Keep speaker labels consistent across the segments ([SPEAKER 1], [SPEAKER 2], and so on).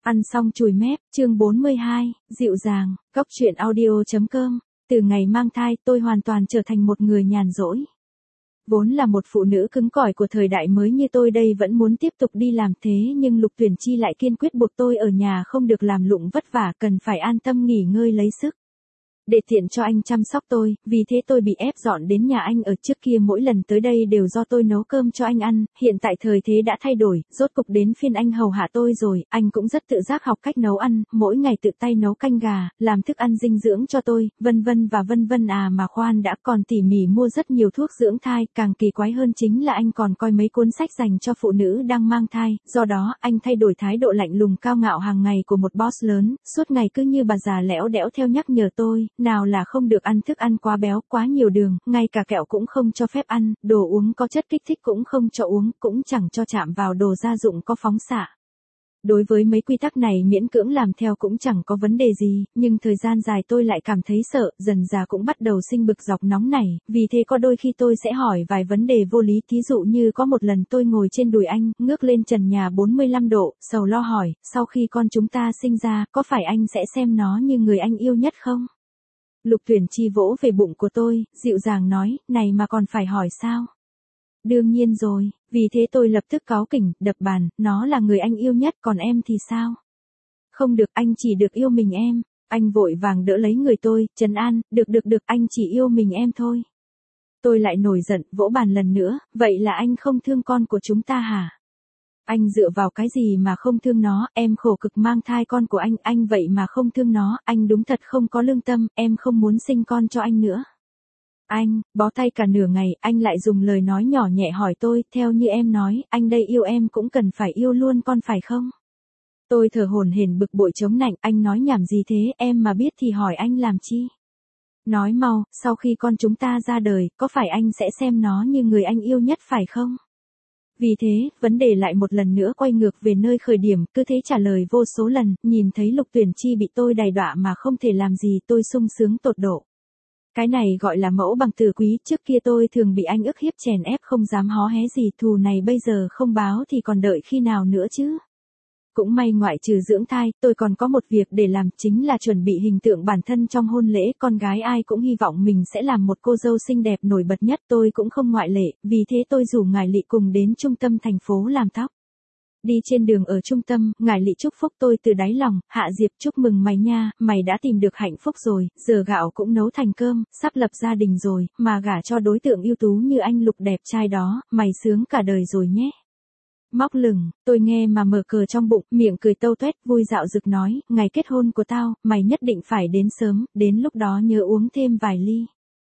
[SPEAKER 1] Ăn xong chùi mép, chương 42, dịu dàng, Cóc truyện audio.com. Từ ngày mang thai, tôi hoàn toàn trở thành một người nhàn rỗi. Vốn là một phụ nữ cứng cỏi của thời đại mới như tôi đây vẫn muốn tiếp tục đi làm thế nhưng Lục Tuyển Chi lại kiên quyết buộc tôi ở nhà không được làm lụng vất vả, cần phải an tâm nghỉ ngơi lấy sức. Để tiện cho anh chăm sóc tôi, vì thế tôi bị ép dọn đến nhà anh ở. Trước kia mỗi lần tới đây đều do tôi nấu cơm cho anh ăn, hiện tại thời thế đã thay đổi, rốt cục đến phiên anh hầu hạ tôi rồi. Anh cũng rất tự giác học cách nấu ăn, mỗi ngày tự tay nấu canh gà, làm thức ăn dinh dưỡng cho tôi, vân vân. À mà khoan đã, còn tỉ mỉ mua rất nhiều thuốc dưỡng thai, càng kỳ quái hơn chính là anh còn coi mấy cuốn sách dành cho phụ nữ đang mang thai. Do đó, anh thay đổi thái độ lạnh lùng cao ngạo hàng ngày của một boss lớn, suốt ngày cứ như bà già lẽo đẽo theo nhắc nhở tôi, nào là không được ăn thức ăn quá béo, quá nhiều đường, ngay cả kẹo cũng không cho phép ăn, đồ uống có chất kích thích cũng không cho uống, cũng chẳng cho chạm vào đồ gia dụng có phóng xạ. Đối với mấy quy tắc này miễn cưỡng làm theo cũng chẳng có vấn đề gì, nhưng thời gian dài tôi lại cảm thấy sợ, dần dà cũng bắt đầu sinh bực dọc nóng này, vì thế có đôi khi tôi sẽ hỏi vài vấn đề vô lý, thí dụ như có một lần tôi ngồi trên đùi anh, ngước lên trần nhà 45 độ, sầu lo hỏi, sau khi con chúng ta sinh ra, có phải anh sẽ xem nó như người anh yêu nhất không? Lục Tuyển Chi vỗ về bụng của tôi, dịu dàng nói, này mà còn phải hỏi sao? Đương nhiên rồi, vì thế tôi lập tức cáu kỉnh, đập bàn, nó là người anh yêu nhất, còn em thì sao? Không được, anh chỉ được yêu mình em. Anh vội vàng đỡ lấy người tôi, trấn an, được, anh chỉ yêu mình em thôi. Tôi lại nổi giận, vỗ bàn lần nữa, vậy là anh không thương con của chúng ta hả? Anh dựa vào cái gì mà không thương nó, em khổ cực mang thai con của anh vậy mà không thương nó, anh đúng thật không có lương tâm, em không muốn sinh con cho anh nữa. Anh, bó tay cả nửa ngày, anh lại dùng lời nói nhỏ nhẹ hỏi tôi, theo như em nói, anh đây yêu em cũng cần phải yêu luôn con phải không? Tôi thở hổn hển bực bội chống nạnh, anh nói nhảm gì thế, em mà biết thì hỏi anh làm chi? Nói mau, sau khi con chúng ta ra đời, có phải anh sẽ xem nó như người anh yêu nhất phải không? Vì thế, vấn đề lại một lần nữa quay ngược về nơi khởi điểm, cứ thế trả lời vô số lần, nhìn thấy Lục Tuyển Chi bị tôi đày đọa mà không thể làm gì, tôi sung sướng tột độ. Cái này gọi là mẫu bằng tử quý, trước kia tôi thường bị anh ức hiếp chèn ép không dám hó hé gì, thù này bây giờ không báo thì còn đợi khi nào nữa chứ. Cũng may ngoại trừ dưỡng thai, tôi còn có một việc để làm, chính là chuẩn bị hình tượng bản thân trong hôn lễ, con gái ai cũng hy vọng mình sẽ làm một cô dâu xinh đẹp nổi bật nhất, tôi cũng không ngoại lệ, vì thế tôi rủ ngài Lị cùng đến trung tâm thành phố làm tóc. Đi trên đường ở trung tâm, ngài Lị chúc phúc tôi từ đáy lòng, Hạ Diệp chúc mừng mày nha, mày đã tìm được hạnh phúc rồi, giờ gạo cũng nấu thành cơm, sắp lập gia đình rồi, mà gả cho đối tượng ưu tú như anh Lục đẹp trai đó, mày sướng cả đời rồi nhé. Móc lửng, tôi nghe mà mở cờ trong bụng, miệng cười tâu tuét, vui dạo rực nói, ngày kết hôn của tao, mày nhất định phải đến sớm, đến lúc đó nhớ uống thêm vài ly.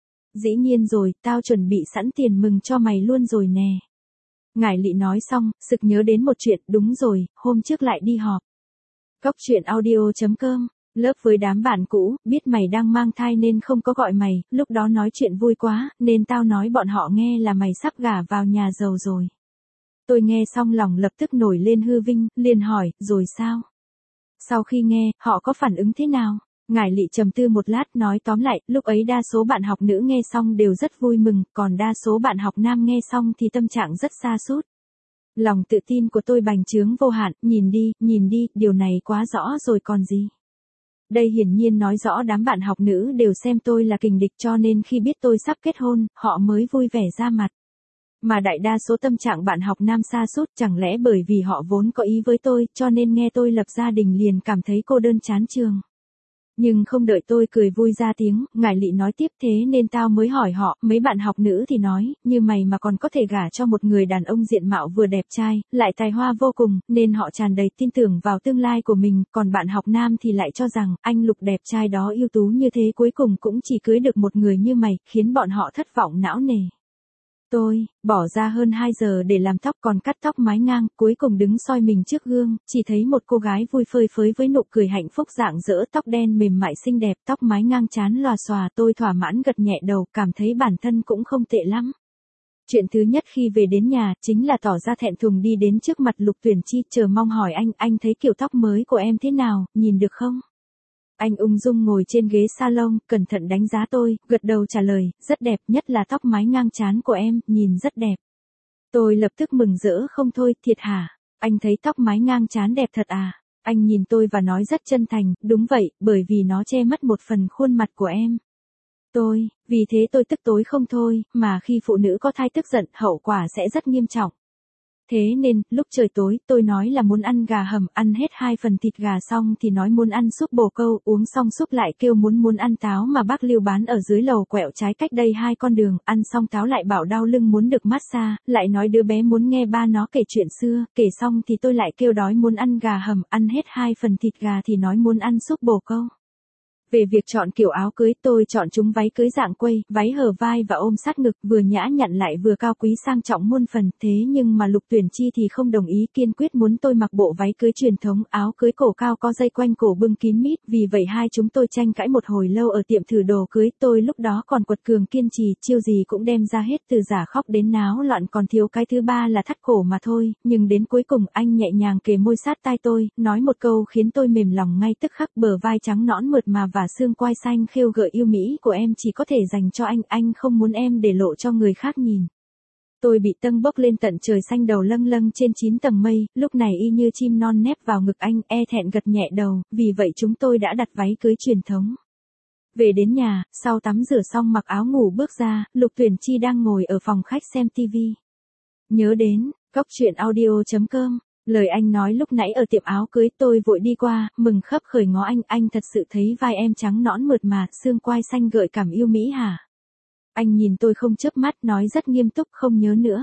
[SPEAKER 1] Dĩ nhiên rồi, tao chuẩn bị sẵn tiền mừng cho mày luôn rồi nè. Ngải Lị nói xong, sực nhớ đến một chuyện, đúng rồi, hôm trước lại đi họp. Cóc truyện audio.com, lớp với đám bạn cũ, biết mày đang mang thai nên không có gọi mày, lúc đó nói chuyện vui quá, nên tao nói bọn họ nghe là mày sắp gả vào nhà giàu rồi. Tôi nghe xong lòng lập tức nổi lên hư vinh, liền hỏi, rồi sao? Sau khi nghe, họ có phản ứng thế nào? Ngải Lị trầm tư một lát nói tóm lại, lúc ấy đa số bạn học nữ nghe xong đều rất vui mừng, còn đa số bạn học nam nghe xong thì tâm trạng rất sa sút. Lòng tự tin của tôi bành trướng vô hạn, nhìn đi, điều này quá rõ rồi còn gì. Đây hiển nhiên nói rõ đám bạn học nữ đều xem tôi là kình địch cho nên khi biết tôi sắp kết hôn, họ mới vui vẻ ra mặt. Mà đại đa số tâm trạng bạn học nam sa sút, chẳng lẽ bởi vì họ vốn có ý với tôi, cho nên nghe tôi lập gia đình liền cảm thấy cô đơn chán trường. Nhưng không đợi tôi cười vui ra tiếng, ngải Lị nói tiếp, thế nên tao mới hỏi họ, mấy bạn học nữ thì nói, như mày mà còn có thể gả cho một người đàn ông diện mạo vừa đẹp trai, lại tài hoa vô cùng, nên họ tràn đầy tin tưởng vào tương lai của mình, còn bạn học nam thì lại cho rằng, anh Lục đẹp trai đó ưu tú như thế cuối cùng cũng chỉ cưới được một người như mày, khiến bọn họ thất vọng não nề. Tôi, bỏ ra hơn 2 giờ để làm tóc còn cắt tóc mái ngang, cuối cùng đứng soi mình trước gương, chỉ thấy một cô gái vui phơi phới với nụ cười hạnh phúc rạng rỡ, tóc đen mềm mại xinh đẹp, tóc mái ngang trán lòa xòa, tôi thỏa mãn gật nhẹ đầu, cảm thấy bản thân cũng không tệ lắm. Chuyện thứ nhất khi về đến nhà, chính là tỏ ra thẹn thùng đi đến trước mặt Lục Tuyển Chi, chờ mong hỏi anh thấy kiểu tóc mới của em thế nào, nhìn được không? Anh ung dung ngồi trên ghế salon, cẩn thận đánh giá tôi, gật đầu trả lời, rất đẹp, nhất là tóc mái ngang trán của em, nhìn rất đẹp. Tôi lập tức mừng rỡ không thôi, thiệt hả? Anh thấy tóc mái ngang trán đẹp thật à? Anh nhìn tôi và nói rất chân thành, đúng vậy, bởi vì nó che mất một phần khuôn mặt của em. Vì thế tôi tức tối không thôi, mà khi phụ nữ có thai tức giận, hậu quả sẽ rất nghiêm trọng. Thế nên, lúc trời tối, tôi nói là muốn ăn gà hầm, ăn hết 2 phần thịt gà xong thì nói muốn ăn súp bồ câu, uống xong súp lại kêu muốn ăn táo mà bác Lưu bán ở dưới lầu quẹo trái cách đây 2 con đường, ăn xong táo lại bảo đau lưng muốn được massage, lại nói đứa bé muốn nghe ba nó kể chuyện xưa, kể xong thì tôi lại kêu đói muốn ăn gà hầm, ăn hết 2 phần thịt gà thì nói muốn ăn súp bồ câu. Về việc chọn kiểu áo cưới, tôi chọn chúng váy cưới dạng quây, váy hở vai và ôm sát ngực, vừa nhã nhặn lại vừa cao quý sang trọng muôn phần. Thế nhưng mà Lục Tuyển Chi thì không đồng ý, kiên quyết muốn tôi mặc bộ váy cưới truyền thống, áo cưới cổ cao có dây quanh cổ bưng kín mít. Vì vậy hai chúng tôi tranh cãi một hồi lâu ở tiệm thử đồ cưới. Tôi lúc đó còn quật cường kiên trì, chiêu gì cũng đem ra hết, từ giả khóc đến náo loạn, còn thiếu cái thứ ba là thắt cổ mà thôi. Nhưng đến cuối cùng anh nhẹ nhàng kề môi sát tai tôi, nói một câu khiến tôi mềm lòng ngay tức khắc. Bờ vai trắng nõn mượt mà và xương quai xanh khêu gợi yêu mỹ của em chỉ có thể dành cho anh không muốn em để lộ cho người khác nhìn. Tôi bị tâng bốc lên tận trời xanh, đầu lâng lâng trên 9 tầng mây, lúc này y như chim non nép vào ngực anh, e thẹn gật nhẹ đầu, vì vậy chúng tôi đã đặt váy cưới truyền thống. Về đến nhà, sau tắm rửa xong mặc áo ngủ bước ra, Lục Tuyển Chi đang ngồi ở phòng khách xem tivi. Nhớ đến, coctruyện.audio.com. Lời anh nói lúc nãy ở tiệm áo cưới, tôi vội đi qua, mừng khấp khởi ngó anh thật sự thấy vai em trắng nõn mượt mà, xương quai xanh gợi cảm yêu mỹ hả? Anh nhìn tôi không chớp mắt, nói rất nghiêm túc, không nhớ nữa.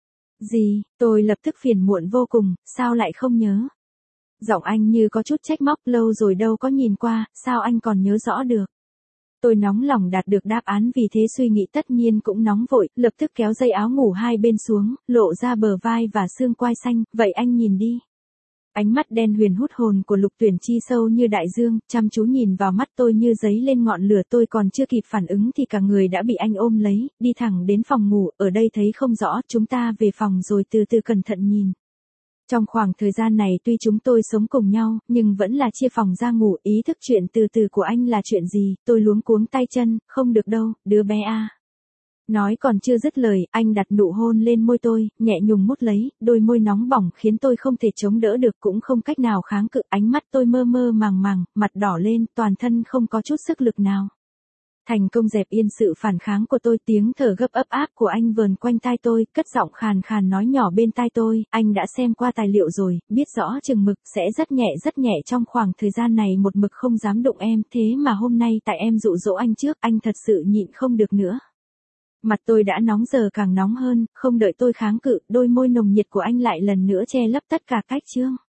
[SPEAKER 1] Gì? Tôi lập tức phiền muộn vô cùng, sao lại không nhớ? Giọng anh như có chút trách móc, lâu rồi đâu có nhìn qua, sao anh còn nhớ rõ được? Tôi nóng lòng đạt được đáp án, vì thế suy nghĩ tất nhiên cũng nóng vội, lập tức kéo dây áo ngủ hai bên xuống, lộ ra bờ vai và xương quai xanh, vậy anh nhìn đi. Ánh mắt đen huyền hút hồn của Lục Tuyển Chi sâu như đại dương, chăm chú nhìn vào mắt tôi như giấy lên ngọn lửa. Tôi còn chưa kịp phản ứng thì cả người đã bị anh ôm lấy, đi thẳng đến phòng ngủ, ở đây thấy không rõ, chúng ta về phòng rồi từ từ cẩn thận nhìn. Trong khoảng thời gian này tuy chúng tôi sống cùng nhau, nhưng vẫn là chia phòng ra ngủ. Ý thức chuyện từ từ của anh là chuyện gì? Tôi luống cuống tay chân, không được đâu, đứa bé à. Nói còn chưa dứt lời, anh đặt nụ hôn lên môi tôi, nhẹ nhùng mút lấy, đôi môi nóng bỏng khiến tôi không thể chống đỡ được, cũng không cách nào kháng cự. Ánh mắt tôi mơ mơ màng màng, mặt đỏ lên, toàn thân không có chút sức lực nào. Thành công dẹp yên sự phản kháng của tôi, tiếng thở gấp ấp áp của anh vờn quanh tai tôi, cất giọng khàn khàn nói nhỏ bên tai tôi, anh đã xem qua tài liệu rồi, biết rõ chừng mực, sẽ rất nhẹ trong khoảng thời gian này một mực không dám đụng em, thế mà hôm nay tại em dụ dỗ anh trước, anh thật sự nhịn không được nữa. Mặt tôi đã nóng giờ càng nóng hơn, không đợi tôi kháng cự, đôi môi nồng nhiệt của anh lại lần nữa che lấp tất cả cách chương.